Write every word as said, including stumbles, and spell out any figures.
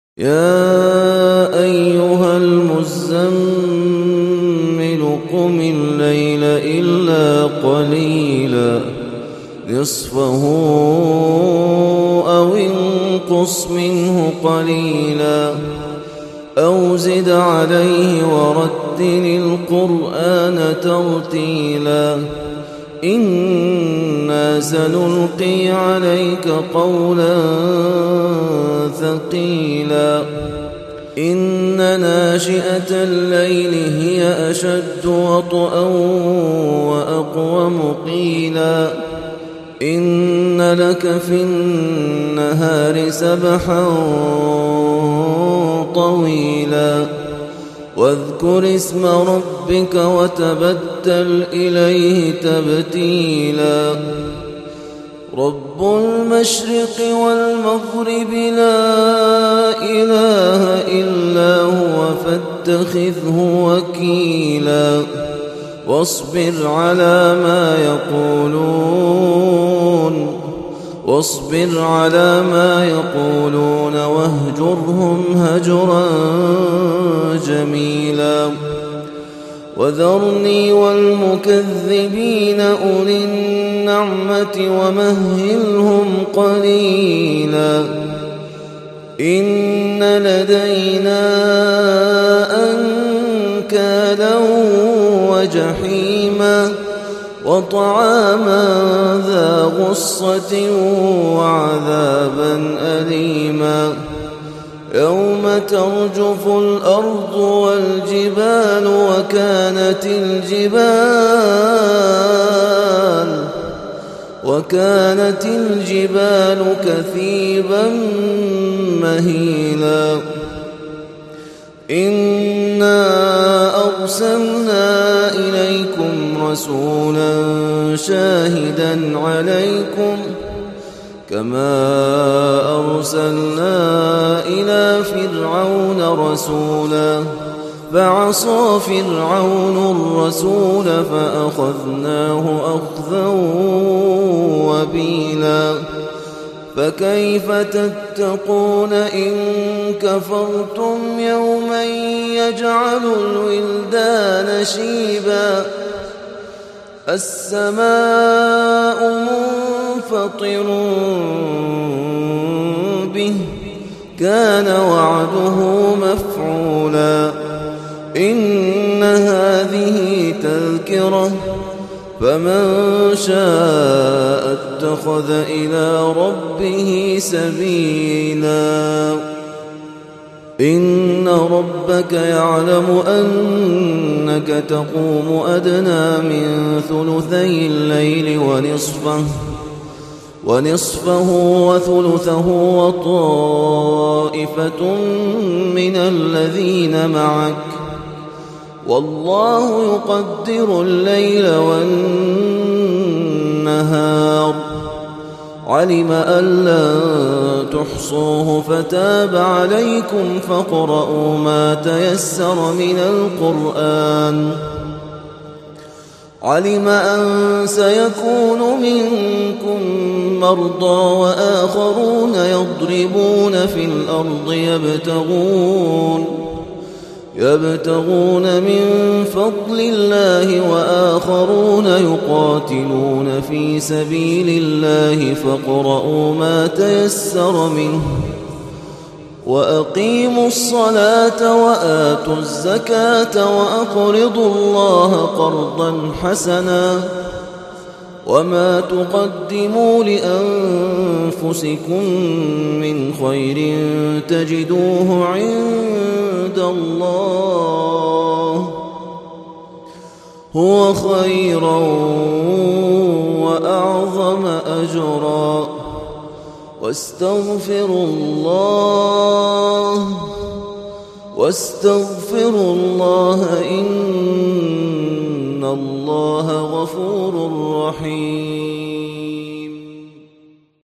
يا أيها المزمل قم الليل إلا قليلا نصفه أو انقص منه قليلا أو زد عليه ورتل القرآن ترتيلا إنا سنلقي عليك قولا ثقيلا إن ناشئة الليل هي أشد وطئا وأقوم قيلا إن لك في النهار سبحا طويلا واذكر اسم ربك وتبتل إليه تبتيلا رب المشرق والمغرب لا إله إلا هو فاتخذه وكيلا واصبر على ما يقولون واصبر على ما يقولون واهجرهم هجرا جميلا وذرني والمكذبين أولي النعمة ومهلهم قليلا إن لدينا أنكالا وجحيما وطعاما ذا غصة وعذابا أليما يوم ترجف الأرض والجبال وكانت الجبال وكانت الجبال كثيبا مهيلا إنا أرسلنا إليكم رسولا شاهدا عليكم كما أرسلنا إلى فرعون رسولا فعصى فرعون الرسول فأخذناه أخذا وبيلا فكيف تتقون إن كفرتم يوما يجعل الولدان شيبا السماء منفطر به كان وعده مفعولا إن هذه تذكرة فمن شاء اتخذ إلى ربه سبيلا إن ربك يعلم أنك تقوم أدنى من ثلثي الليل ونصفه ونصفه وثلثه وطائفة من الذين معك والله يقدر الليل والنهار علم أن لن تحصوه فتاب عليكم فاقرؤوا ما تيسر من القرآن علم أن سيكون منكم مرضى وآخرون يضربون في الأرض يبتغون يبتغون من فضل الله وآخرون يقاتلون في سبيل الله فاقرؤوا ما تيسر منه وأقيموا الصلاة وآتوا الزكاة وأقرضوا الله قرضا حسنا وما تقدموا لأنفسكم من خير تجدوه عند الله هو خيرا وأعظم أجرا واستغفروا الله واستغفروا الله إن الله غفور رحيم